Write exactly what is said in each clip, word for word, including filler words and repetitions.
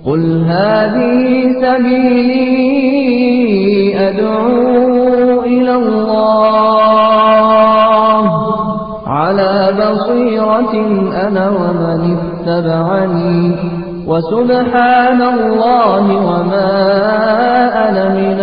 قل هذه سبيلي أدعو إلى الله على بصيرة أنا ومن اتبعني وسبحان الله وما أنا من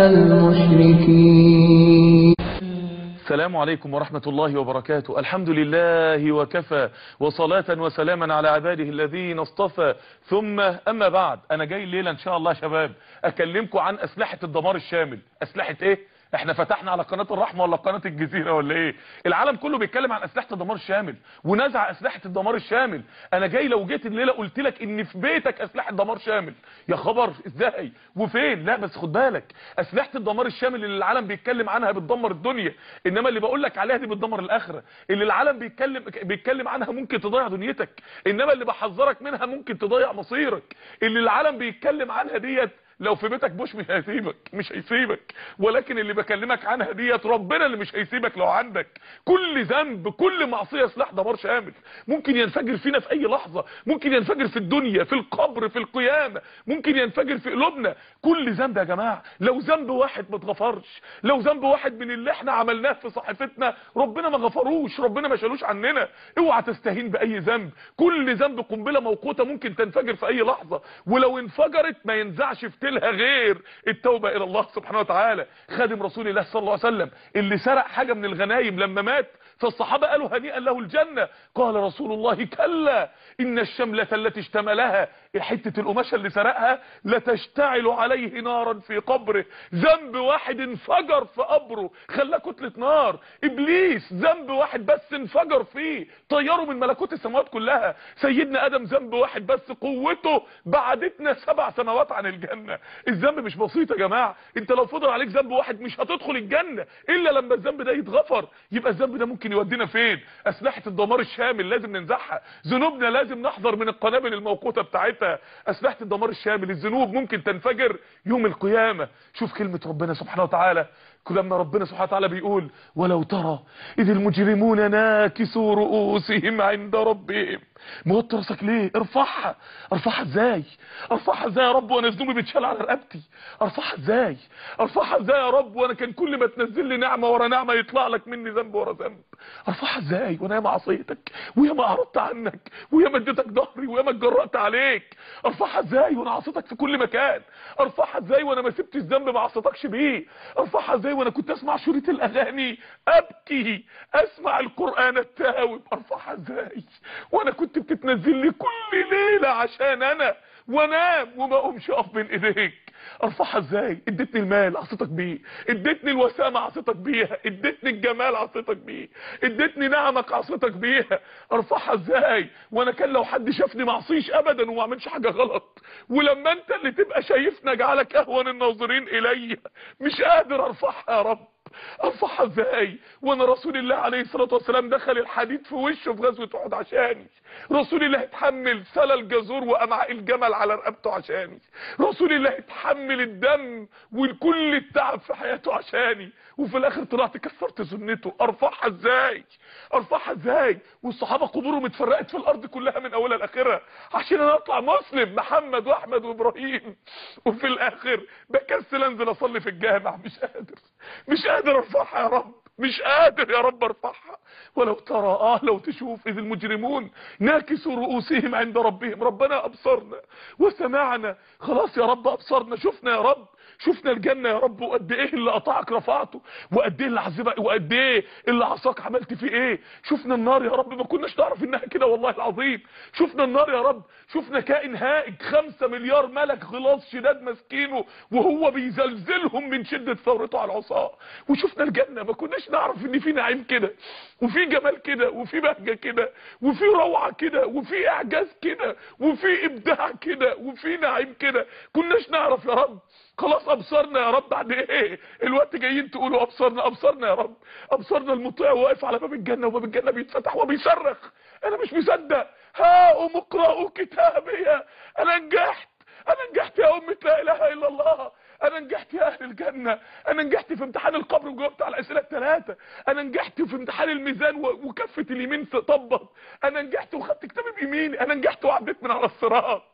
المشركين. السلام عليكم ورحمة الله وبركاته. الحمد لله وكفى وصلاة وسلاما على عباده الذين اصطفى، ثم أما بعد. أنا جاي الليلة إن شاء الله يا شباب أكلمكم عن أسلحة الدمار الشامل. أسلحة إيه؟ احنا فتحنا على قناة الرحمة ولا قناة الجزيرة ولا ايه؟ العالم كله بيتكلم عن اسلحة الدمار الشامل ونزع اسلحة الدمار الشامل. انا جاي لو جيت الليلة قلت لك ان في بيتك اسلحة دمار شامل، يا خبر ازاي وفين؟ لا بس خد بالك، اسلحة الدمار الشامل اللي العالم بيتكلم عنها بتدمر الدنيا، انما اللي بقول لك عليها دي بتدمر الاخرة. اللي العالم بيتكلم بيتكلم عنها ممكن تضيع دنيتك، انما اللي بحذرك منها ممكن تضيع مصيرك. اللي العالم بيتكلم عنها ديت لو في بيتك بوش مش هيسيبك مش هيسيبك ولكن اللي بكلمك عنها ديت ربنا اللي مش هيسيبك. لو عندك كل ذنب كل معصيه سلاح دمار شامل ممكن ينفجر فينا في اي لحظه، ممكن ينفجر في الدنيا، في القبر، في القيامه، ممكن ينفجر في قلوبنا. كل ذنب يا جماعه، لو ذنب واحد ما اتغفرش، لو ذنب واحد من اللي احنا عملناه في صحيفتنا ربنا ما غفروش، ربنا ما شالوش عننا. اوعى تستهين باي ذنب، كل ذنب قنبله موقوته ممكن تنفجر في اي لحظه، ولو انفجرت ما ينزعش في لها غير التوبة الى الله سبحانه وتعالى. خادم رسول الله صلى الله عليه وسلم اللي سرق حاجة من الغنايم لما مات، فالصحابة قالوا هنيئا له الجنة، قال رسول الله كلا ان الشملة التي اشتملها، حتة القماشة اللي سرقها، لتشتعل عليه نارا في قبره. ذنب واحد انفجر في قبره خلاه كتلة نار. ابليس ذنب واحد بس انفجر فيه طيره من ملكوت السماوات كلها. سيدنا ادم ذنب واحد بس قوته بعدتنا سبع سماوات عن الجنة. الذنب مش بسيط يا جماعة، انت لو فضل عليك ذنب واحد مش هتدخل الجنة الا لما الذنب ده يتغفر. يبقى الذنب ده ممكن يودينا فين؟ اسلحة الدمار الشامل لازم ننزعها، ذنوبنا لازم نحذر من القنابل الموقوتة بتاعتها. اسلحة الدمار الشامل، الذنوب ممكن تنفجر يوم القيامة. شوف كلمة ربنا سبحانه وتعالى لما ربنا سبحانه وتعالى بيقول ولو ترى إذ المجرمون ناكسوا رؤوسهم عند ربهم. موتر راسك ليه؟ ارفعها. ارفعها ازاي؟ ارفعها ازاي يا رب وانا ذنوبي بتشال على رقبتي؟ ارفعها ازاي؟ ارفعها ازاي يا رب وانا كان كل ما تنزل لي نعمه ورا نعمه يطلع لك مني ذنب ورا ذنب؟ ارفعها ازاي وانا ياما عصيتك وياما اعرضت عنك وياما اديتك ظهري وياما اتجرأت عليك؟ ارفعها ازاي وانا عصيتك في كل مكان؟ ارفعها ازاي وانا ما سبتش ذنب ما عصيتكش بيه؟ ارفعها ازاي وانا كنت اسمع شريط الاغاني ابكي، اسمع القران التاوب؟ ارفعها ازاي وانا كنت بتتنزل لي كل ليله عشان انا وانام وما اقومش اقف بين ايديك؟ ارفعها ازاي؟ اديتني المال عصيتك بيه، اديتني الوسامه عصيتك بيها، اديتني الجمال عصيتك بيه، اديتني نعمك عصيتك بيها. ارفعها ازاي وانا كان لو حد شافني ما اعصيش ابدا وما اعملش حاجه غلط، ولما انت اللي تبقى شايفنا جعلك اهون الناظرين الي؟ مش قادر ارفعها يا رب. ارفعها ازاي وانا رسول الله عليه الصلاه والسلام دخل الحديد في وشه في غزوه احد عشاني؟ رسول الله اتحمل سلى الجزور وامعاء الجمل على رقبته عشاني. رسول الله اتحمل الدم وكل التعب في حياته عشاني، وفي الاخر طلعت كسرت سنته. ارفعها ازاي؟ ارفعها ازاي والصحابه قبورهم اتفرقت في الارض كلها من اولها لاخرها عشان انا اطلع مسلم محمد واحمد وابراهيم، وفي الاخر بكسل انزل اصلي في الجامع؟ مش قادر مش قادر ارفعها يا رب، مش قادر يا رب ارفعها. ولو ترى اه لو تشوف اذ المجرمون ناكسوا رؤوسهم عند ربهم. ربنا ابصرنا وسمعنا، خلاص يا رب ابصرنا، شفنا يا رب، شفنا الجنه يا رب، وقد ايه اللي قطعك رفعته، وقد ايه اللي عذبك، وقد ايه اللي عصاك عملت فيه ايه. شفنا النار يا رب ما كناش نعرف انها كده والله العظيم. شفنا النار يا رب، شفنا كائن هائج خمسة مليار ملك غلاظ شداد ماسكينه وهو بيزلزلهم من شده ثورته على العصاه. وشفنا الجنه ما كناش نعرف ان في نعيم كده وفي جمال كده وفي بهجه كده وفي روعه كده وفي اعجاز كده وفي ابداع كده وفي نعيم كده. كناش نعرف يا رب. خلاص ابصرنا يا رب. بعد ايه الوقت جايين تقولوا ابصرنا؟ ابصرنا يا رب، ابصرنا. المطيع واقف على باب الجنه وباب الجنه بيتفتح وبيصرخ انا مش مصدق، هاؤم اقرأوا كتابي، انا نجحت، انا نجحت يا امة لا اله الا الله، انا نجحت يا اهل الجنه، انا نجحت في امتحان القبر وجاوبت على الاسئله الثلاثه، انا نجحت في امتحان الميزان وكفه اليمين طبت، انا نجحت وخدت كتابي بيميني، انا نجحت وعديت من على الصراط.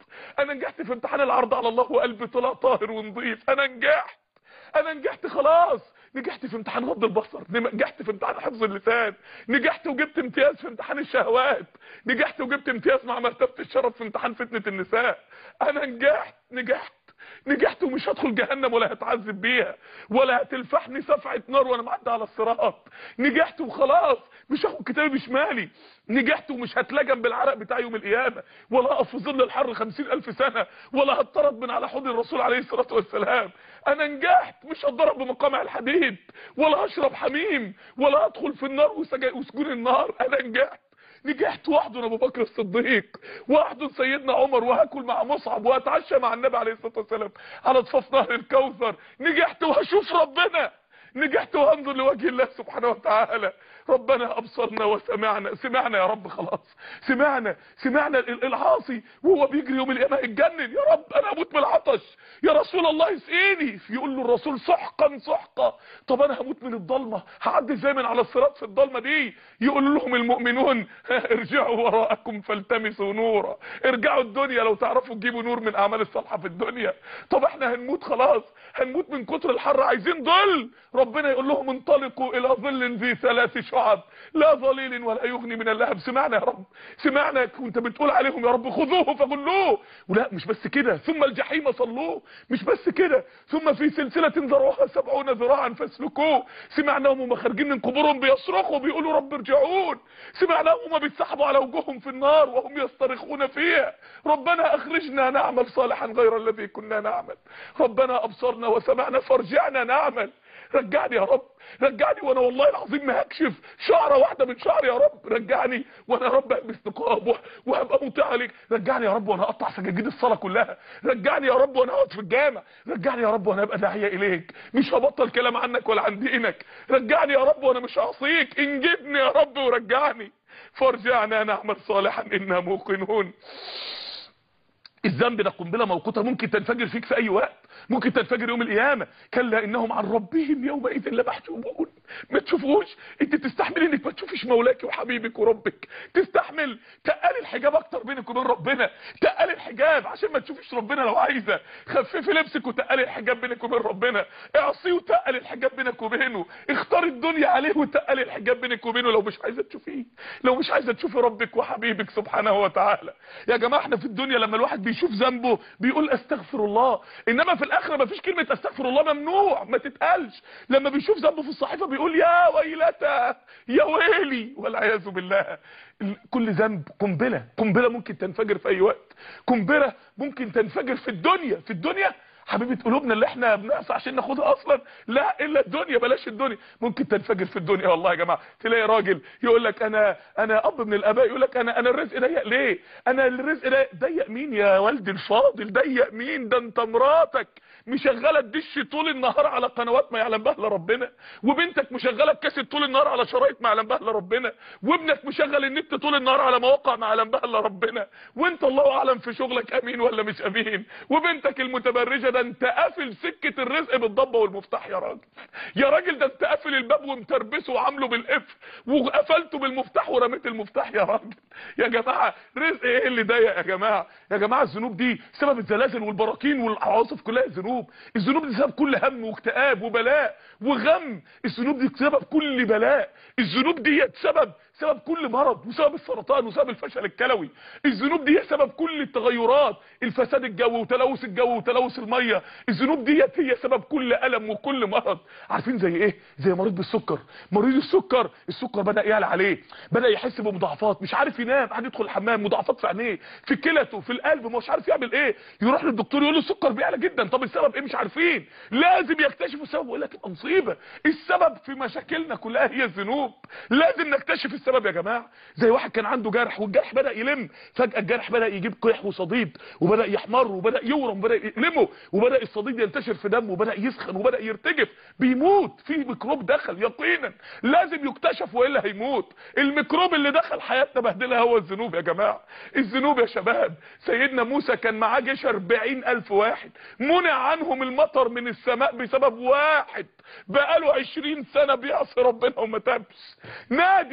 انا نجحت في امتحان العرض على الله وقلبي طلع طاهر ونظيف. انا نجحت انا نجحت خلاص. نجحت في امتحان غض البصر، نجحت في امتحان حفظ اللسان، نجحت وجبت امتياز في امتحان الشهوات، نجحت وجبت امتياز مع مرتبة الشرف في امتحان فتنة النساء. انا نجحت نجحت نجحت ومش هدخل جهنم ولا هتعذب بيها ولا هتلفحني سفعة نار وانا معدي على الصراط. نجحت وخلاص مش هاخد كتابي بشمالي. نجحت ومش هتلجم بالعرق بتاع يوم القيامة ولا اقف في ظل الحر خمسين الف سنة ولا هتطرد من على حوض الرسول عليه الصلاة والسلام. انا نجحت مش هتضرب بمقامع الحديد ولا هشرب حميم ولا هدخل في النار وسجون النار. انا نجحت نجحت واحضن ابو بكر الصديق واحضن سيدنا عمر وهاكل مع مصعب وهتعشى مع النبي عليه الصلاه والسلام على ضفاف نهر الكوثر. نجحت وهشوف ربنا. نجحت وهنظر لوجه الله سبحانه وتعالى. ربنا ابصرنا وسمعنا. سمعنا يا رب خلاص. سمعنا سمعنا العاصي وهو بيجري يوم القيامه يتجنن. يا رب انا اموت من العطش يا رسول الله اسقيني. يقول له الرسول سحقا سحقا. طب انا هموت من الضلمه هعدي ازاي من على الصراط في الضلمه دي؟ يقول لهم المؤمنون ارجعوا وراءكم فالتمسوا نورا. ارجعوا الدنيا لو تعرفوا تجيبوا نور من اعمال الصالحه في الدنيا. طب احنا هنموت خلاص هنموت من كتر الحر عايزين ظل. ربنا يقول لهم انطلقوا الى ظل ذي ثلاث شعب لا ظليل ولا يغني من اللهب. سمعنا يا رب سمعنا كنت بتقول عليهم يا رب خذوه فغلوه. ولا مش بس كده ثم الجحيم صلوه. مش بس كده ثم في سلسله ذرعها سبعون ذراعا فاسلكوه. سمعناهم وهم خارجين من قبورهم بيصرخوا بيقولوا رب ارجعون. سمعناهم وهم بيتسحبوا على وجوههم في النار وهم يصطرخون فيها ربنا اخرجنا نعمل صالحا غير الذي كنا نعمل. ربنا ابصرنا وسمعنا فارجعنا نعمل. رجعني يا رب رجعني وانا والله العظيم ما هكشف شعره واحده من شعري يا رب. رجعني وانا يا رب البس نقاب وهبقى مطيع عليك. رجعني يا رب وانا اقطع سجاجيد الصلاه كلها. رجعني يا رب وانا اقعد في الجامع. رجعني يا رب وانا ابقى داعيه اليك مش هبطل كلام عنك ولا عن دينك. رجعني يا رب وانا مش هعصيك. انجدني يا رب ورجعني. فارجعنا نعمل صالحا انا موقنون. الذنب ده قنبله موقوته ممكن تنفجر فيك في اي وقت. ممكن تنفجر يوم القيامه. كلا انهم عن ربهم يومئذ لمحجوبون. ما تشوفوش. انت تستحمل انك ما تشوفيش مولاك وحبيبك وربك. تستحمل تقل الحجاب اكتر بينك وبين ربنا. تقل الحجاب عشان ما تشوفيش ربنا لو عايزه. خففي لبسك وتقل الحجاب بينك وبين ربنا. اعصيه وتقل الحجاب بينك وبينه. اختار الدنيا عليه وتقل الحجاب بينك وبينه لو مش عايزه تشوفيه. لو مش عايزه تشوفي ربك وحبيبك سبحانه وتعالى. يا جماعه احنا في الدنيا لما الواحد بيشوف ذنبه بيقول استغفر الله. انما في الاخره ما فيش كلمه استغفر الله ممنوع ما تتقالش. لما بيشوف ذنبه في الصحيفه بيقول يا ويلتى يا ويلي والعياذ بالله. كل ذنب قنبله قنبله ممكن تنفجر في اي وقت. قنبله ممكن تنفجر في الدنيا. في الدنيا حبيبه قلوبنا اللي احنا بنعصي عشان ناخدها اصلا. لا الا الدنيا بلاش الدنيا. ممكن تنفجر في الدنيا والله يا جماعه. تلاقي راجل يقول لك انا انا اب من الاباء يقول لك انا انا الرزق ضيق ليه؟ انا الرزق ضيق. ضيق مين يا والدي الفاضل؟ ضيق مين؟ ده انت مراتك مشغله الدش طول النهار على قنوات ما يعلم بها الا ربنا. وبنتك مشغله الكاسيت طول النهار على شرايط ما يعلم بها الا ربنا. وابنك مشغل النت طول النهار على مواقع ما يعلم بها الا ربنا. وانت الله اعلم في شغلك امين ولا مش امين. وبنتك المتبرجه ده انت قافل سكه الرزق بالضبه والمفتاح يا راجل. يا راجل ده انت قافل الباب ومتربسه وعامله بالقفل وقفلته بالمفتاح ورميت المفتاح يا راجل. يا جماعه رزق ايه اللي ضيق يا جماعه؟ يا جماعه الذنوب دي سبب الزلازل والبراكين والعواصف كلها الذنوب. الذنوب دي سبب كل هم واكتئاب وبلاء وغم. الذنوب دي سبب كل بلاء. الذنوب دي سبب سبب كل مرض وسبب السرطان وسبب الفشل الكلوي. الذنوب دي سبب كل التغيرات. الفساد الجوي وتلوث الجو وتلوث الميه. الذنوب دي هي سبب كل الم وكل مرض. عارفين زي ايه؟ زي مريض بالسكر. مريض السكر السكر بدا يعلى عليه. بدا يحس بمضاعفات مش عارف ينام. قاعد يدخل الحمام مضاعفات في عينيه في كلته في القلب مش عارف يعمل ايه. يروح للدكتور يقول له السكر بيعلى جدا. طب السبب ايه؟ مش عارفين. لازم يكتشفوا السبب والا تبقى مصيبه. السبب في مشاكلنا كلها هي الذنوب. لازم نكتشف السبب يا جماعه. زي واحد كان عنده جرح والجرح بدا يلم. فجاه الجرح بدا يجيب قيح وصديد وبدا يحمر وبدا يورم وبدا يلمه وبدا الصديد ينتشر في دمه وبدا يسخن وبدا يرتجف. بيموت. في ميكروب دخل يقينا. لازم يكتشف والا هيموت. الميكروب اللي دخل حياتنا بهدلها هو الذنوب يا جماعه. الذنوب يا شباب. سيدنا موسى كان معاه جيش أربعين ألف واحد منع عنهم المطر من السماء بسبب واحد بقاله عشرين سنه بيعصي ربنا وما تابش. نادي زي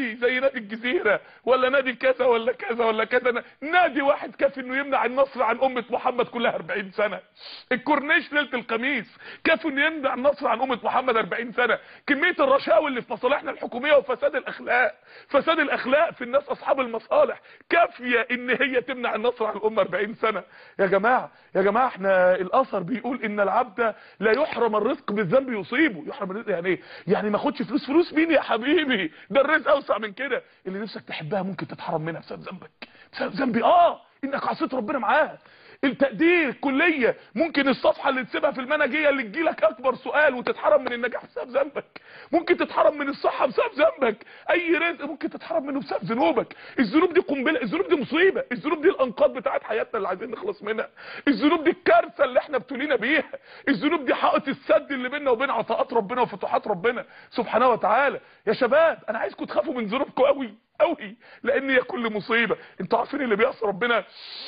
نادي الجزيرة ولا نادي كذا ولا كذا ولا كذا، نادي واحد كافي انه يمنع النصر عن امة محمد كلها أربعين سنة. الكورنيش ليلة الخميس كافي انه يمنع النصر عن امة محمد أربعين سنة. كمية الرشاوي اللي في مصالحنا الحكومية وفساد الاخلاق، فساد الاخلاق في الناس اصحاب المصالح كافية ان هي تمنع النصر عن الامة أربعين سنة. يا جماعة يا جماعة احنا الاثر بيقول ان العبد لا يحرم الرزق بالذنب يصيبه. يحرم الرزق يعني ايه؟ يعني ما اخدش فلوس. فلوس مين يا حبيبي؟ ده الرزق اوسع من كده. اللي نفسك تحبها ممكن تتحرم منها بسبب ذنبك، بسبب ذنبي اه انك عصيت ربنا معاها. التقدير الكليه ممكن الصفحه اللي تسيبها في المنهجيه اللي تجيلك اكبر سؤال وتتحرم من النجاح بسبب ذنبك. ممكن تتحرم من الصحه بسبب ذنبك. اي رزق ممكن تتحرم منه بسبب ذنوبك. الذنوب دي قنبله، الذنوب دي مصيبه، الذنوب دي الانقاض بتاعت حياتنا اللي عايزين نخلص منها، الذنوب دي الكارثه اللي احنا ابتلينا بيها، الذنوب دي حائط السد اللي بيننا وبين عطاءات ربنا وفتوحات ربنا سبحانه وتعالى. يا شباب انا عايزكم تخافوا من ذنوبكم قوي قوي، لان هي كل مصيبه. انتوا عارفين اللي بيعصي ربنا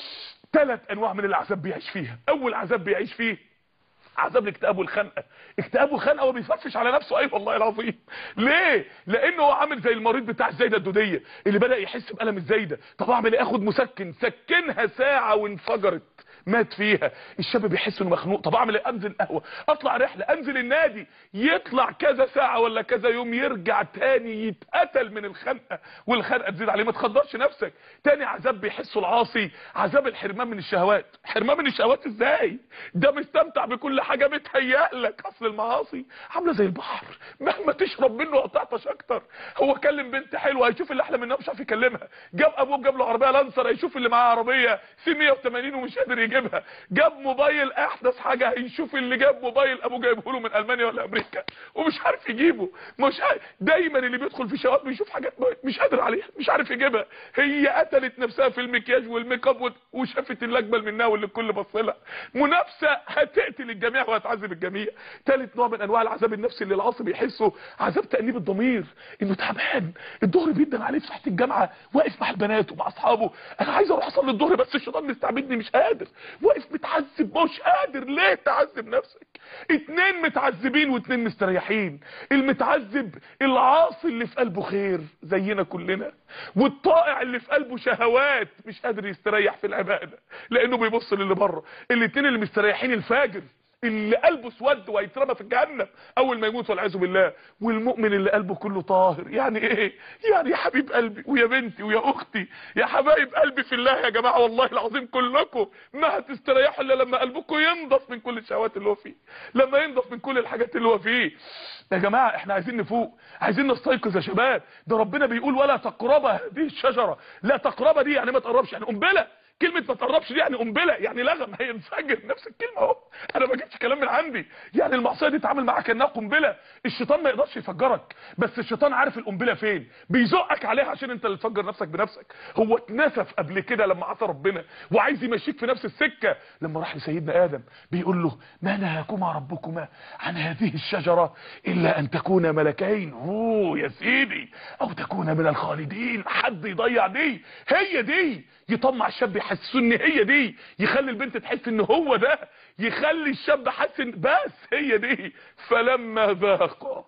ثلاث انواع من العذاب بيعيش فيها. اول عذاب بيعيش فيه عذاب الاكتئاب والخنقه. اكتئاب وخنقه وما بيفرفش على نفسه. اي والله العظيم. ليه؟ لانه هو عامل زي المريض بتاع الزايده الدوديه اللي بدا يحس بالم الزايده. طب اعمل ايه؟ اخد مسكن، سكنها ساعه وانفجرت مات فيها. الشاب بيحس انه مخنوق. طب اعمل ايه؟ انزل قهوه، اطلع رحله، انزل النادي، يطلع كذا ساعه ولا كذا يوم يرجع تاني يتقتل من الخنقه والخنقه تزيد عليه. ما تخدرش نفسك. تاني عذاب بيحسه العاصي عذاب الحرمان من الشهوات. حرمان من الشهوات ازاي؟ ده مستمتع بكل حاجه بتهيأ لك. اصل المعاصي عامله زي البحر، مهما تشرب منه هتعطش اكتر. هو كلم بنت حلوه هيشوف اللي احلى منها مش عارف يكلمها. جاب ابوه جاب له عربيه لانسر هيشوف اللي معاه عربيه سي مية وتمانين ومش قادر يجيبها. جاب موبايل احدث حاجه هيشوف اللي جاب موبايل ابوه جايبه له من المانيا ولا امريكا ومش عارف يجيبه. مش عارف. دايما اللي بيدخل في شهوات بيشوف حاجات مش قادر عليها، مش عارف يجيبها. هي قتلت نفسها في المكياج والميك اب وشافت اللي اجمل منها واللي الكل بص لها. منافسه هتقتل الجميع وهتعذب الجميع. ثالث نوع من انواع العذاب النفسي اللي العاصي بيحسه عذاب تأنيب الضمير. انه تعبان، الظهر بيدن عليه في ساحه الجامعه، واقف مع البنات ومع اصحابه، انا عايز اروح اصلي الظهر بس الشيطان مستعبدني مش قادر. واقف متعذب مش قادر. ليه تعذب نفسك؟ اتنين متعذبين واتنين مستريحين. المتعذب العاصي اللي في قلبه خير زينا كلنا، والطائع اللي في قلبه شهوات مش قادر يستريح في العباده لانه بيبص للي بره. الاتنين اللي مستريحين الفاجر اللي قلبه اسود وهيترمى في الجهنم اول ما يموت والعياذ بالله، والمؤمن اللي قلبه كله طاهر. يعني ايه؟ يعني يا حبيب قلبي ويا بنتي ويا اختي يا حبايب قلبي في الله يا جماعه والله العظيم كلكم ما هتستريحوا الا لما قلبكم ينضف من كل الشهوات اللي هو فيه، لما ينضف من كل الحاجات اللي هو فيه. يا جماعه احنا عايزين نفوق، عايزين نستيقظ يا شباب. ده ربنا بيقول ولا تقربا هذه الشجره. لا تقربا دي يعني ما تقربش، يعني قنبله. كلمه ما تقربش دي يعني قنبله، يعني لغم هينفجر. نفس الكلمه اهو، انا ما جبتش كلام من عندي. يعني المعصيه دي اتعامل معاك كانها قنبله. الشيطان ما يقدرش يفجرك، بس الشيطان عارف القنبله فين، بيزقك عليها عشان انت اللي تفجر نفسك بنفسك. هو اتنسف قبل كده لما عصى ربنا وعايز يمشيك في نفس السكه. لما راح لسيدنا ادم بيقول له ما نهاكما ربكما عن هذه الشجره الا ان تكونا ملكين اوه يا سيدي او تكونا من الخالدين. حد يضيع دي؟ هي دي يطمع الشاب يحسسه ان هي دي، يخلي البنت تحس ان هو ده، يخلي الشاب حاسس ان بس هي دي. فلما ذاقوا،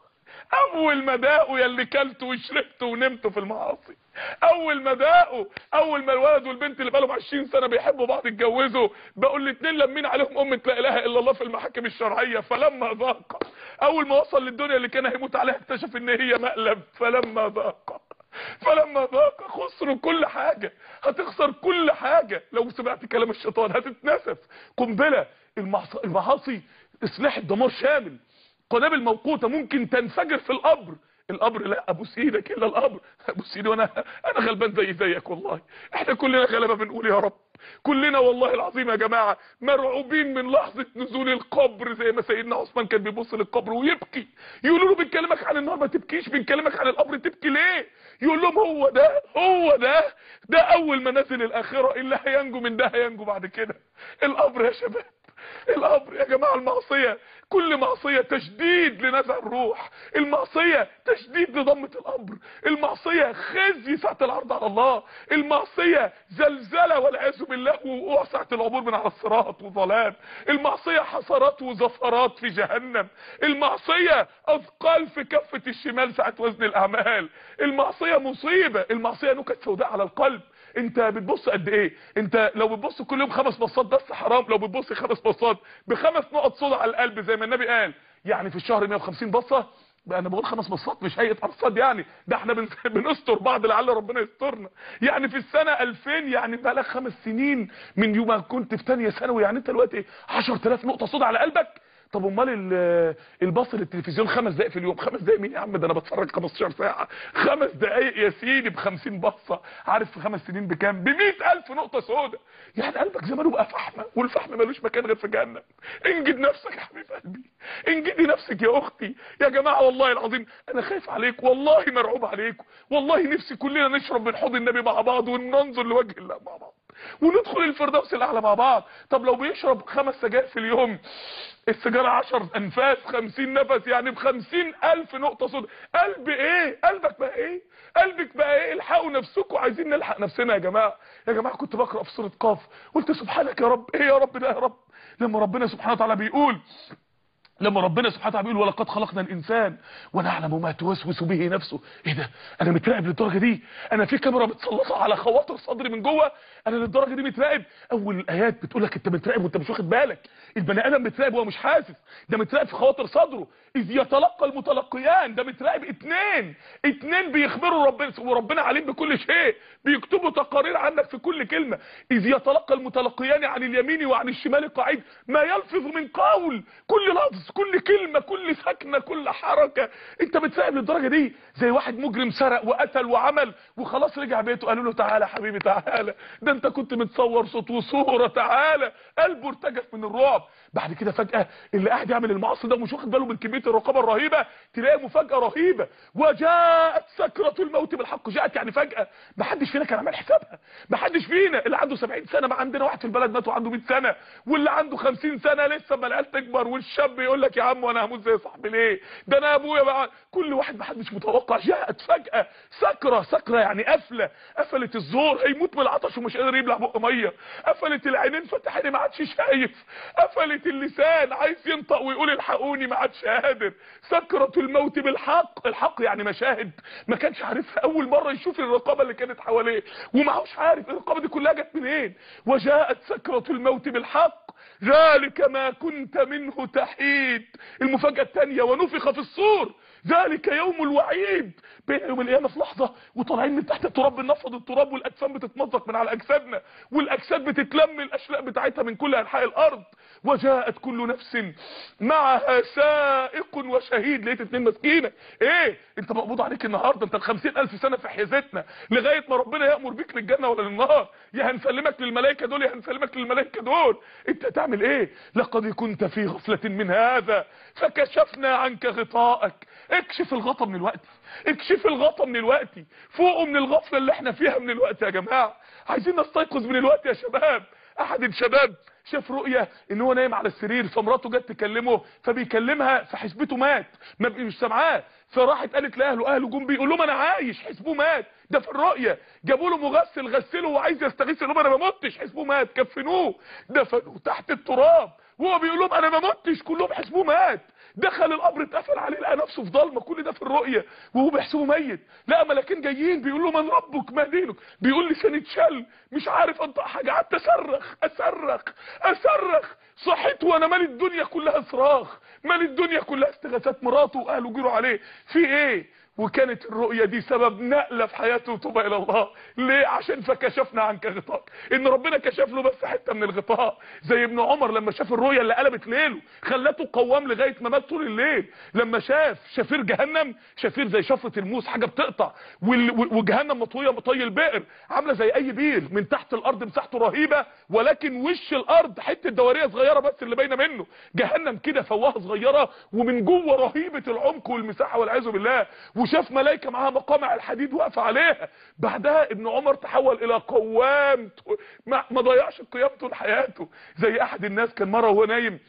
اول ما ذاقوا يلي كلتوا وشربتوا ونمتوا في المعاصي، اول ما ذاقوا، اول ما الولد والبنت اللي بقالهم عشرين سنه بيحبوا بعض اتجوزوا، بقوا الاثنين لمين عليهم امه لا اله الا الله في المحاكم الشرعيه. فلما ذاق، اول ما وصل للدنيا اللي كان هيموت عليها اكتشف ان هي مقلب. فلما ذاق فلما ذاق خسروا كل حاجة. هتخسر كل حاجة لو سمعت كلام الشيطان، هتتنسف. قنبلة المعاصي سلاح الدمار شامل، قنابل موقوتة ممكن تنفجر في القبر. القبر لا ابوس ايدك الا القبر، ابوس ايدي وانا انا غلبان زي زيك والله. احنا كلنا غلبة بنقول يا رب، كلنا والله العظيم يا جماعة مرعوبين من لحظة نزول القبر. زي ما سيدنا عثمان كان بيبص للقبر ويبكي، يقولوا له بنكلمك عن النار ما تبكيش، بنكلمك عن القبر تبكي ليه؟ يقول لهم هو ده هو ده ده اول ما نزل الاخرة اللي هينجو من ده هينجو بعد كده. القبر يا شباب القبر يا جماعه. المعصيه كل معصيه تشديد لنزع الروح، المعصيه تشديد لضمه القبر، المعصيه خزي ساعه العرض على الله، المعصيه زلزله والعياذ بالله ووقوع ساعه العبور من على الصراط وظلام، المعصيه حسرات وزفرات في جهنم، المعصيه اثقال في كفه الشمال ساعه وزن الاعمال، المعصيه مصيبه، المعصيه نكت سوداء على القلب. انت بتبص قد ايه؟ انت لو بتبص كل يوم خمس بصات بس حرام، لو بتبص خمس بصات بخمس نقط صدى على القلب زي ما النبي قال، يعني في الشهر مية وخمسين بصه. بقى انا بقول خمس بصات مش هيئه ارصاد، يعني ده احنا بن... بنستر بعض لعل ربنا يسترنا. يعني في السنه ألفين، يعني بقى لك خمس سنين من يوم ما كنت في ثانيه ثانوي، يعني انت دلوقتي عشرة آلاف نقطه صدى على قلبك. طب امال البصر التلفزيون خمس دقايق في اليوم، خمس دقايق مين يا عم؟ ده انا بتفرج خمستاشر ساعه، خمس دقايق يا سيدي ب خمسين بصه، عارف في خمس سنين بكام؟ ب مئة ألف نقطه سوداء. يعني قلبك زمانه بقى فحمه، والفحم ملوش مكان غير في جهنم. انجد نفسك يا حبيب قلبي، انجدي نفسك يا اختي. يا جماعه والله العظيم انا خايف عليكم، والله مرعوب عليكم، والله نفسي كلنا نشرب من حوض النبي مع بعض وننظر لوجه الله مع بعض وندخل الفردوس الاعلى مع بعض. طب لو بيشرب خمس سجاير في اليوم، السيجاره عشر انفاس، خمسين نفس، يعني بخمسين الف نقطه صدى. قلب ايه؟ قلبك بقى ايه؟ قلبك بقى ايه؟ الحقوا نفسكم، عايزين نلحق نفسنا يا جماعه. يا جماعه كنت بقرا في سوره قاف، قلت سبحانك يا رب، ايه يا رب ده يا رب؟ لما ربنا سبحانه وتعالى بيقول لما ربنا سبحانه وتعالى بيقول ولقد خلقنا الانسان ونعلم ما توسوس به نفسه. ايه ده؟ انا متراقب للدرجه دي؟ انا في كاميرا متسلطه على خواطر صدري من جوه؟ انا للدرجه دي متراقب؟ اول الايات بتقول لك انت متراقب وانت مش واخد بالك. البني ادم متراقب وهو مش حاسس، ده متراقب في خواطر صدره. اذ يتلقى المتلقيان، ده متراقب اتنين اتنين بيخبروا ربنا، وربنا عليم بكل شيء، بيكتبوا تقارير عنك في كل كلمه. اذ يتلقى المتلقيان عن اليمين وعن الشمال قعيد ما يلفظ من قول، كل لفظ، كل كلمه، كل سكنه، كل حركه. انت بتراقب للدرجه دي؟ زي واحد مجرم سرق وقتل وعمل وخلاص رجع بيته، قالوا له تعالى يا حبيبي تعالى، ده انت كنت متصور صوت وصوره، تعالى. قلبه ارتجف من الرعب. بعد كده فجاه اللي قاعد يعمل المعاصي ده ومش واخد باله من كميه الرقابه الرهيبه، تلاقي مفاجاه رهيبه. وجاءت سكره الموت بالحق. جاءت يعني فجاه، ما حدش فينا كان عامل حسابها، ما حدش فينا. اللي عنده سبعين سنه، ما عندنا واحد في البلد مات وعنده مئة سنه، واللي عنده خمسين سنه لسه ما العيال تكبر، والشاب يقول لك يا عم وانا هموت زي صاحبي ليه؟ ده انا ابويا بقى. كل واحد ما حدش متوقع. جاءت فجاه سكره، سكره يعني قفله، قفلت الزور، هيموت من العطش ومش قادر يبلع بق ميه، قفلت العينين فتح عيني ما عادش شايف، قفلت اللسان عايز ينطق ويقول الحقوني ما عادش قادر. سكره الموت بالحق. الحق يعني مشاهد ما كانش عارفها، اول مره يشوف الرقابه اللي كانت حواليه وما هوش عارف الرقابه دي كلها جت منين. وجاءت سكره الموت بالحق ذلك ما كنت منه تحيد. المفاجاه الثانيه ونفخ في الصور ذلك يوم الوعيد. بين يوم القيامه في لحظه وطالعين من تحت التراب بنفض التراب، والاجسام بتتمزق من على اجسادنا، والاجساد بتتلم الاشلاء بتاعتها من كل انحاء الارض. وجاءت كل نفس معها سائق وشهيد. لقيت اتنين مسكينه. ايه انت مقبوض عليك النهارده؟ انت الخمسين الف سنه في حيازتنا لغايه ما ربنا يامر بيك للجنه ولا للنار، يا هنسلمك للملائكه دول يا هنسلمك للملائكه دول. انت هتعمل ايه؟ لقد كنت في غفله من هذا فكشفنا عنك غطاءك. اكشف الغطا من الوقت، اكشف الغطا من الوقت، فوقوا من الغفله اللي احنا فيها من الوقت. يا جماعه عايزين نستيقظ من الوقت يا شباب. احد الشباب شاف رؤية ان هو نايم على السرير، فمراته جت تكلمه فبيكلمها فحسبته مات، ما مش سامعاه، فراحت قالت لاهله، اهله جم بيقول لهم انا عايش، حسبوه مات. ده في الرؤيه. جابوا له مغسل غسله وعايز يستغيث، لهم انا ما متش، حسبوه مات. كفنوه دفنوه تحت التراب وهو بيقول لهم انا ما متش، كلهم حسبوه مات. دخل القبر اتقفل عليه لقى نفسه في ضلمه، كل ده في الرؤيه وهو بيحسبه ميت. لقى ملاكين جايين بيقول له من ربك ما دينك، بيقول لساني اتشل مش عارف انطق حاجه، قعدت اصرخ اصرخ اصرخ. صحيت وانا مالي الدنيا كلها صراخ، مالي الدنيا كلها استغاثات. مراته واهله جروا عليه في ايه؟ وكانت الرؤية دي سبب نقلة في حياته وتوبة الى الله. ليه؟ عشان فكشفنا عنك غطاء، ان ربنا كشف له بس حتة من الغطاء. زي ابن عمر لما شاف الرؤية اللي قلبت ليله خلته قوام لغاية ما مات طول الليل، لما شاف شفير جهنم، شفير زي شفرة الموس حاجة بتقطع، وجهنم مطوية مطي البئر، عاملة زي اي بير من تحت الارض مساحته رهيبة، ولكن وش الارض حتة دورية صغيرة بس اللي باينه منه. جهنم كده فوهة صغيرة ومن جوه رهيبة العمق والمساحة والعياذ بالله. وشاف ملائكه معاها مقامع الحديد واقفه عليها. بعدها ابن عمر تحول الى قوام، ما, ما ضيعش القيام طول حياته. زي احد الناس كان مره وهو نايم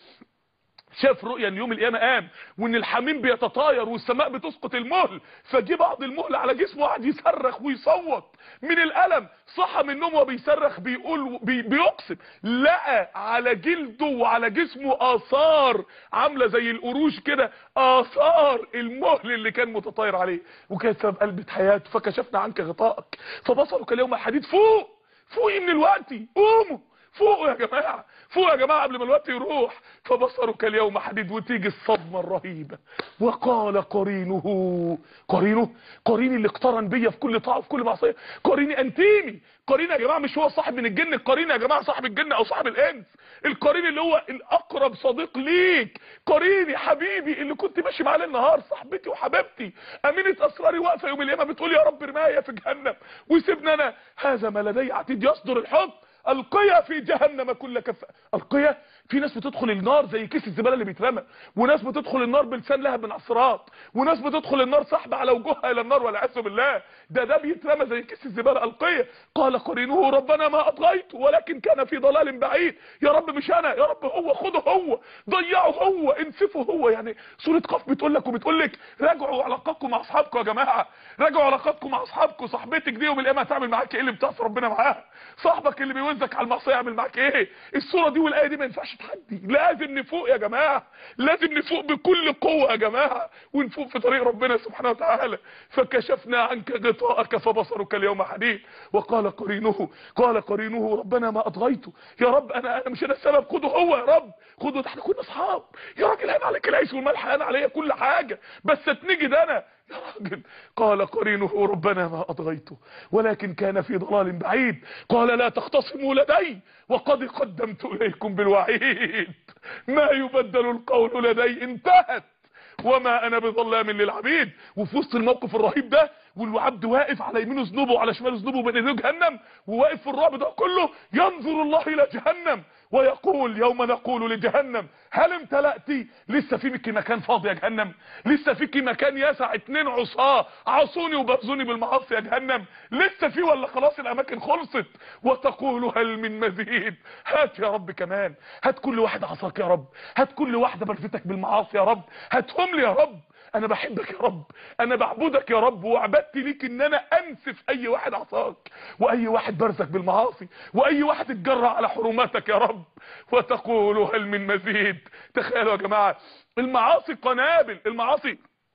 شاف رؤيا ان يوم القيامه قام وان الحميم بيتطاير والسماء بتسقط المهل، فجي بعض المهل على جسمه وقعد يصرخ ويصوت من الالم. صحى من النوم وبيصرخ بيقول بي بيقسم لقى على جلده وعلى جسمه اثار عامله زي القروش كده، اثار المهل اللي كان متطاير عليه، وكانت سبب قلبة حياته. فكشفنا عنك غطائك فبصرك اليوم الحديد. فوق فوقي من الوقت، قوموا فوقوا يا جماعه، فوق يا جماعه قبل ما الوقت يروح. فبصرك اليوم حديد. وتيجي الصدمه الرهيبه. وقال قرينه، قرينه قريني اللي اقترن بيا في كل طاعه وفي كل معصيه، قريني انتيمي. قرين يا جماعه مش هو صاحب من الجن، القرين يا جماعه صاحب الجن او صاحب الانس. القرين اللي هو الاقرب صديق ليك، قريني حبيبي اللي كنت ماشي معاه النهار، صاحبتي وحبيبتي، امينه اسراري، واقفه يوم القيامه بتقول يا رب ارمايا في جهنم وسيبنا انا. هذا ما لدي عتيد يصدر الحكم، القيا في جهنم كل كفة. القيا في ناس بتدخل النار زي كيس الزباله اللي بيترمى، وناس بتدخل النار بلسان لهب من عصرات، وناس بتدخل النار سحب على وجوهها الى النار والعياذ بالله. ده ده بيترمى زي كيس الزباله. القيا. قال قرينه ربنا ما اطغيته ولكن كان في ضلال بعيد. يا رب مش انا، يا رب هو، خده هو، ضيعه هو، انسفه هو. يعني سوره قاف بتقول لك وبتقول لك راجعوا علاقاتكم مع اصحابكم يا جماعه، راجعوا علاقاتكم مع اصحابكم. صاحبتك دي يوم القيامه هتعمل معاك ايه اللي بتعصي ربنا معاها؟ صاحبك اللي بيوزك على المعصيه يعمل معاك ايه؟ الصوره دي والايه دي ما ينفعش تحدي. لازم نفوق يا جماعه، لازم نفوق بكل قوه يا جماعه، ونفوق في طريق ربنا سبحانه وتعالى. فكشفنا عنك غطاءك فبصرك اليوم حديد. وقال قرينه، قال قرينه ربنا ما اطغيته. يا رب انا انا مش انا السبب، خده هو يا رب، خده. ده احنا كنا اصحاب يا راجل، هان عليك العيش والملح، هان عليا كل حاجه، بس اتنجد انا يا راجل. قال قرينه ربنا ما اطغيته ولكن كان في ضلال بعيد. قال لا تختصموا لدي وقد قدمت اليكم بالوعيد، ما يبدل القول لدي، انتهت، وما انا بظلام للعبيد. وفي وسط الموقف الرهيب ده والعبد واقف على يمينه ذنوبه وعلى شماله ذنوبه بين ايديه جهنم، وواقف في الرعب ده كله ينظر الله الى جهنم ويقول يوم نقول لجهنم هل امتلأتي؟ لسه فيك مكان فاضي يا جهنم؟ لسه فيك مكان يسع اتنين عصاه عصوني وبغزوني بالمعاصي يا جهنم؟ لسه في ولا خلاص الاماكن خلصت؟ وتقول هل من مزيد؟ هات يا رب كمان، هات كل واحد عصاك يا رب، هات كل واحده بلفتك بالمعاصي يا رب، هاتهم لي يا رب. انا بحبك يا رب، انا بعبدك يا رب، وعبدتي ليك ان انا انسف اي واحد عصاك واي واحد برزك بالمعاصي واي واحد اتجرى على حرماتك يا رب. وتقول هل من مزيد. تخيلوا يا جماعه، المعاصي قنابل، المعاصي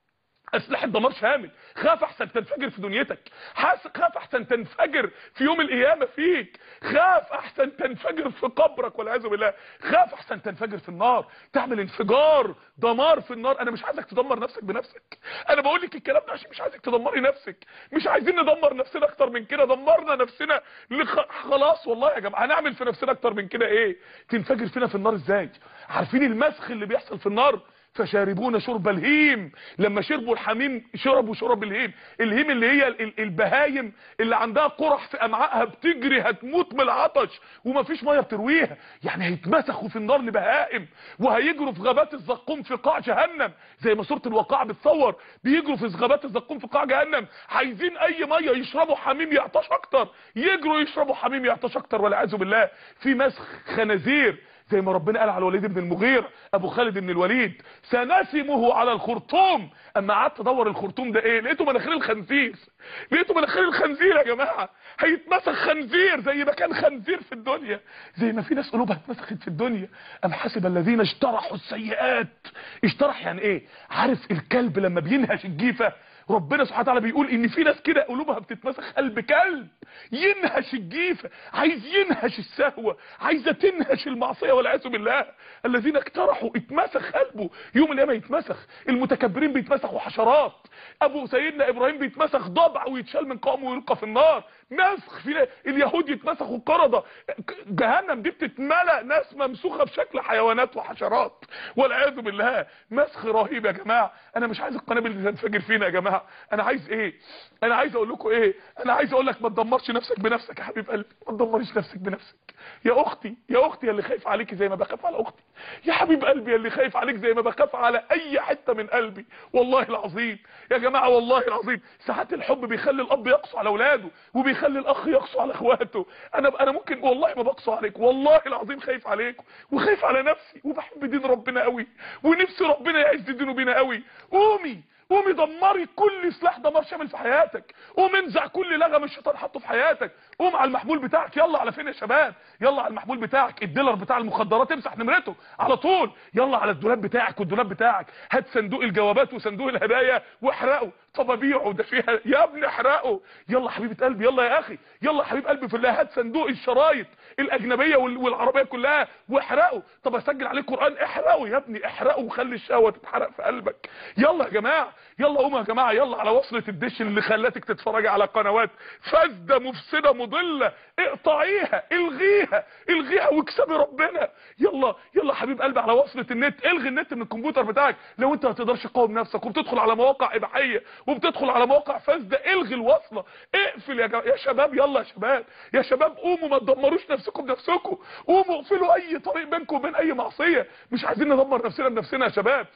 اسلحه دمار شامل. خاف احسن تنفجر في دنيتك، خاف احسن تنفجر في يوم القيامه فيك، خاف احسن تنفجر في قبرك والعياذ بالله، خاف احسن تنفجر في النار، تعمل انفجار دمار في النار. انا مش عايزك تدمر نفسك بنفسك، انا بقول لك الكلام ده عشان مش عايزك تدمري نفسك. مش عايزين ندمر نفسنا اكتر من كده، دمرنا نفسنا لخ... خلاص والله يا جماعه. هنعمل في نفسنا اكتر من كده ايه؟ تنفجر فينا في النار ازاي؟ عارفين المسخ اللي بيحصل في النار؟ فشاربون شرب الهيم. لما شربوا الحميم شربوا شرب الهيم. الهيم اللي هي البهايم اللي عندها قرح في امعائها بتجري هتموت من العطش ومفيش ميه بترويها، يعني هيتمسخوا في النار لبهائم وهيجروا في غابات الزقوم في قاع جهنم، زي ما سوره الواقعه بتصور بيجروا في غابات الزقوم في قاع جهنم، عايزين اي ميه يشربوا حميم يعطش اكتر، يجروا يشربوا حميم يعطش اكتر والعياذ بالله. في مسخ خنازير زي ما ربنا قال على الوليد بن المغيرة ابو خالد بن الوليد سنسمه على الخرطوم. اما قعدت ادور الخرطوم ده ايه، لقيته مناخير الخنزير، لقيته مناخير الخنزير يا جماعه. هيتمسخ خنزير زي ما كان خنزير في الدنيا، زي ما في ناس قلوبها اتمسخت في الدنيا. ام حسب الذين اجترحوا السيئات. اجترح يعني ايه؟ عارف الكلب لما بينهش الجيفه؟ ربنا سبحانه وتعالى بيقول ان في ناس كده قلوبها بتتمسخ قلب كلب، ينهش الجيفه، عايز ينهش السهوه، عايزه تنهش المعصيه والعياذ بالله. الذين اقترحوا اتمسخ قلبه، يوم القيامه يتمسخ. المتكبرين بيتمسخوا حشرات، ابو سيدنا ابراهيم بيتمسخ ضبع ويتشال من قومه ويلقى في النار. مسخ في اليهود يتمسخوا قردة. جهنم دي بتتملأ ناس ممسوخة بشكل حيوانات وحشرات والعياذ بالله. مسخ رهيب يا جماعة. انا مش عايز القنابل اللي تنفجر فينا يا جماعة. انا عايز ايه؟ انا عايز اقول لكم ايه؟ انا عايز اقول لك ما تدمرش نفسك بنفسك يا حبيب قلبي، ما تدمرش نفسك بنفسك يا اختي. يا اختي اللي خايف عليكي زي ما بخاف على اختي، يا حبيب قلبي اللي خايف عليك زي ما بخاف على اي حته من قلبي. والله العظيم يا جماعه، والله العظيم ساعات الحب بيخلي الاب يقسو على اولاده وبيخلي الاخ يقسو على اخواته. انا انا ممكن والله ما بقسو عليك، والله العظيم خايف عليكم وخايف على نفسي وبحب دين ربنا قوي ونفسي ربنا يعز دينه بينا قوي. قومي قومي دمري كل سلاح دمار شامل في حياتك، قوم انزع كل لغم الشيطان حطه في حياتك، قوم على المحمول بتاعك. يلا على فين يا شباب؟ يلا على المحمول بتاعك، الديلر بتاع المخدرات امسح نمرته على طول. يلا على الدولاب بتاعك والدولاب بتاعك، هات صندوق الجوابات وصندوق الهدايا واحرقه. طب ابيعه ده فيها يا ابني احرقه. يلا حبيبه قلبي، يلا يا اخي، يلا حبيب قلبي في الله، هات صندوق الشرايط الاجنبيه والعربيه كلها واحرقه. طب اسجل عليه قران، احرقه يا ابني، احرقه وخلي الشهوه تتحرق في قلبك. يلا يا جماعه، يلا قوموا يا جماعه، يلا على وصله الدش اللي خلاتك تتفرجي على قنوات فاسده مفسده مضله، اقطعيها، الغيها الغيها واكسبي ربنا. يلا يلا حبيب قلبي على وصله النت، الغي النت من الكمبيوتر بتاعك لو انت ما تقدرش تقاوم نفسك وبتدخل على مواقع اباحيه وبتدخل على مواقع فاسده، الغي الوصله، اقفل يا, يا شباب. يلا يا شباب، يا شباب قوموا ما تدمروش نفسكم بنفسكم، قوموا اقفلوا اي طريق بينكم وبين اي معصيه. مش عايزين ندمر نفسنا بنفسنا يا شباب.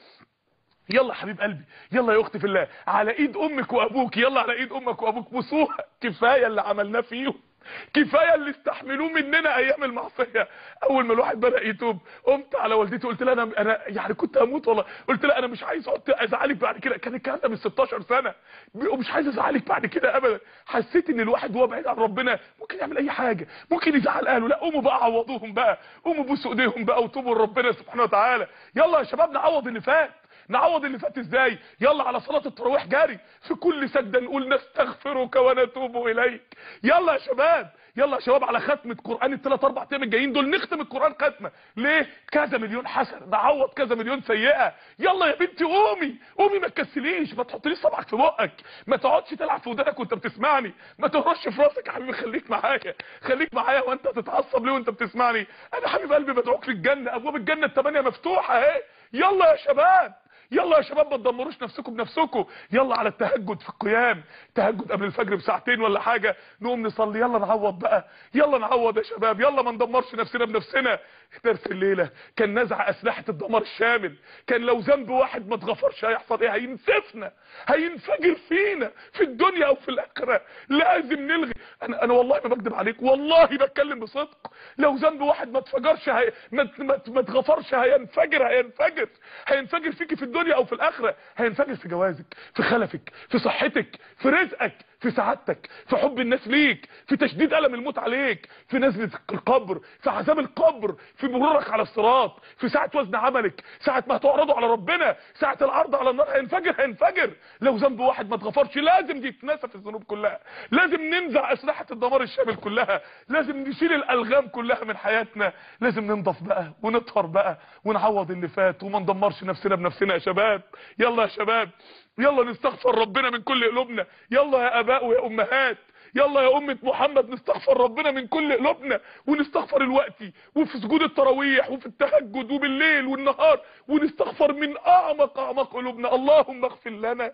يلا حبيب قلبي، يلا يا اختي في الله، على ايد امك وابوك، يلا على ايد امك وابوك بوسوها. كفايه اللي عملناه فيهم، كفايه اللي استحملوه مننا ايام المعصيه. اول ما الواحد بدا يتوب قمت على والدتي قلت لها انا انا يعني كنت هموت والله، قلت لها انا مش عايز اقعد ازعلك بعد كده. كان الكلام ده من ستاشر سنه، ومش عايز ازعلك بعد كده ابدا. حسيت ان الواحد وهو بعيد عن ربنا ممكن يعمل اي حاجه، ممكن يزعل اهله. لا قوموا بقى عوضوهم بقى، قوموا بوسوا ايديهم بقى وتوبوا لربنا سبحانه وتعالى. يلا يا شباب نعوض اللي فات. نعوض اللي فات ازاي؟ يلا على صلاه التراويح جاري في كل سجده نقول نستغفرك ونتوب اليك. يلا يا شباب، يلا يا شباب على ختمه قران الثلاث اربع ايام الجايين دول نختم القران ختمه. ليه؟ كذا مليون حسنه، نعوض كذا مليون سيئه. يلا يا بنتي قومي قومي، ما تكسليش، ما تحطليش صبعك في بقك، ما تقعدش تلعب في ودانك وانت بتسمعني، ما تهرش في راسك يا حبيبي. خليك معايا، خليك معايا. وانت تتعصب ليه وانت بتسمعني؟ انا حبيب قلبي بدعوك للجنه، ابواب الجنه الثمانيه مفتوحه اهي. يلا يا شباب، يلا يا شباب ما تدمروش نفسكم بنفسكم. يلا على التهجد في القيام، تهجد قبل الفجر بساعتين ولا حاجه، نقوم نصلي. يلا نعوض بقى، يلا نعوض يا شباب، يلا ما ندمرش نفسنا بنفسنا. درس الليله كان نزع اسلحه الدمار الشامل. كان لو ذنب واحد ما اتغفرش هيحصل ايه؟ هينسفنا، هينفجر فينا في الدنيا او في الاخره. لازم نلغي. انا انا والله ما بكذب عليك، والله بتكلم بصدق. لو ذنب واحد ما اتفجرش هي... ما ما اتغفرش هينفجر، هينفجر هينفجر فيكي في الدنيا او في الاخره. هينفجر في جوازك، في خلفك، في صحتك، في رزقك، في سعادتك، في حب الناس ليك، في تشديد الم الموت عليك، في نزله القبر، في عذاب القبر، في مرورك على الصراط، في ساعه وزن عملك، ساعه ما هتعرضوا على ربنا، ساعه العرض على النار. هينفجر هينفجر. لو ذنب واحد ما اتغفرش لازم يتنسف الذنوب كلها، لازم ننزع اسلحه الدمار الشامل كلها، لازم نشيل الالغام كلها من حياتنا، لازم ننضف بقى ونطهر بقى ونعوض اللي فات وما ندمرش نفسنا بنفسنا يا شباب. يلا يا شباب، يلا نستغفر ربنا من كل قلوبنا. يلا يا اباء ويا امهات، يلا يا أمة محمد نستغفر ربنا من كل قلوبنا، ونستغفر الوقتي وفي سجود التراويح وفي التهجد وبالليل والنهار، ونستغفر من اعمق اعمق قلوبنا. اللهم اغفر لنا،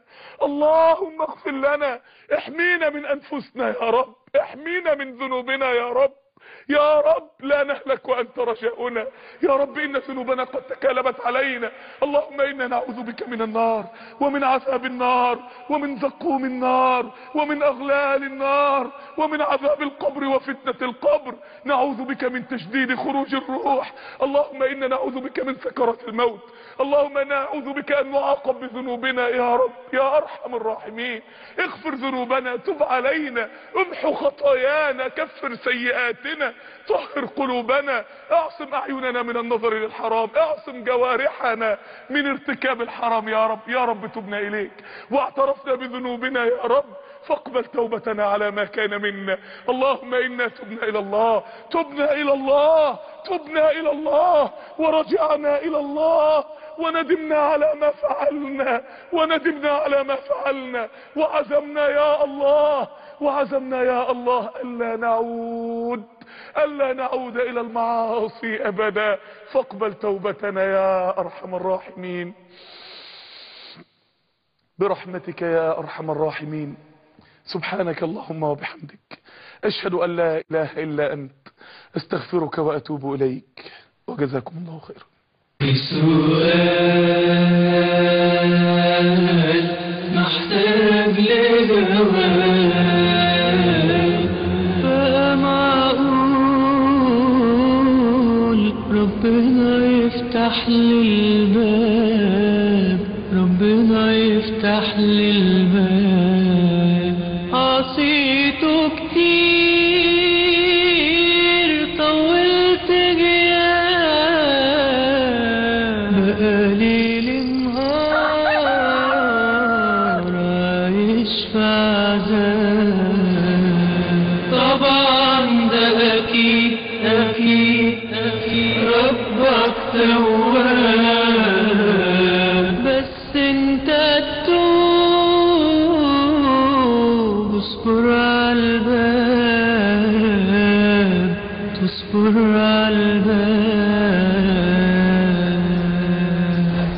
اللهم اغفر لنا، احمينا من انفسنا يا رب، احمينا من ذنوبنا يا رب، يا رب لا نهلك وأنت رجاؤنا، يا رب إن ذنوبنا قد تكالبت علينا. اللهم إنا نعوذ بك من النار ومن عذاب النار ومن زقوم النار ومن أغلال النار ومن عذاب القبر وفتنة القبر. نعوذ بك من تشديد خروج الروح. اللهم إنا نعوذ بك من سكرات الموت. اللهم نعوذ بك أن نعاقب بذنوبنا يا رب يا أرحم الراحمين. اغفر ذنوبنا، تب علينا، امحو خطايانا، كفر سيئاتنا، طهر قلوبنا، اعصم اعيننا من النظر للحرام، اعصم جوارحنا من ارتكاب الحرام يا رب. يا رب تبنا اليك واعترفنا بذنوبنا يا رب، فاقبل توبتنا على ما كان منا. اللهم انا تبنا الى الله، تبنا الى الله، تبنا الى الله ورجعنا الى الله، وندمنا على ما فعلنا، وندمنا على ما فعلنا، وعزمنا يا الله وعزمنا يا الله ألا نعود ألا نعود إلى المعاصي أبدا، فاقبل توبتنا يا أرحم الراحمين برحمتك يا أرحم الراحمين. سبحانك اللهم وبحمدك، أشهد أن لا إله إلا أنت، استغفرك وأتوب إليك، وجزاكم الله خيرا. السؤال محتاج لجواب، فما أقول ربنا يفتح لي الباب، ربنا يفتح لي الباب. عصيته كتير طولت غياب، بقالي لنهار عايش في عذاب. طبعا ده أكيد أكيد أكيد ربك تواب، بس انت تتوب، اصبر عالباب، تصبر عالباب.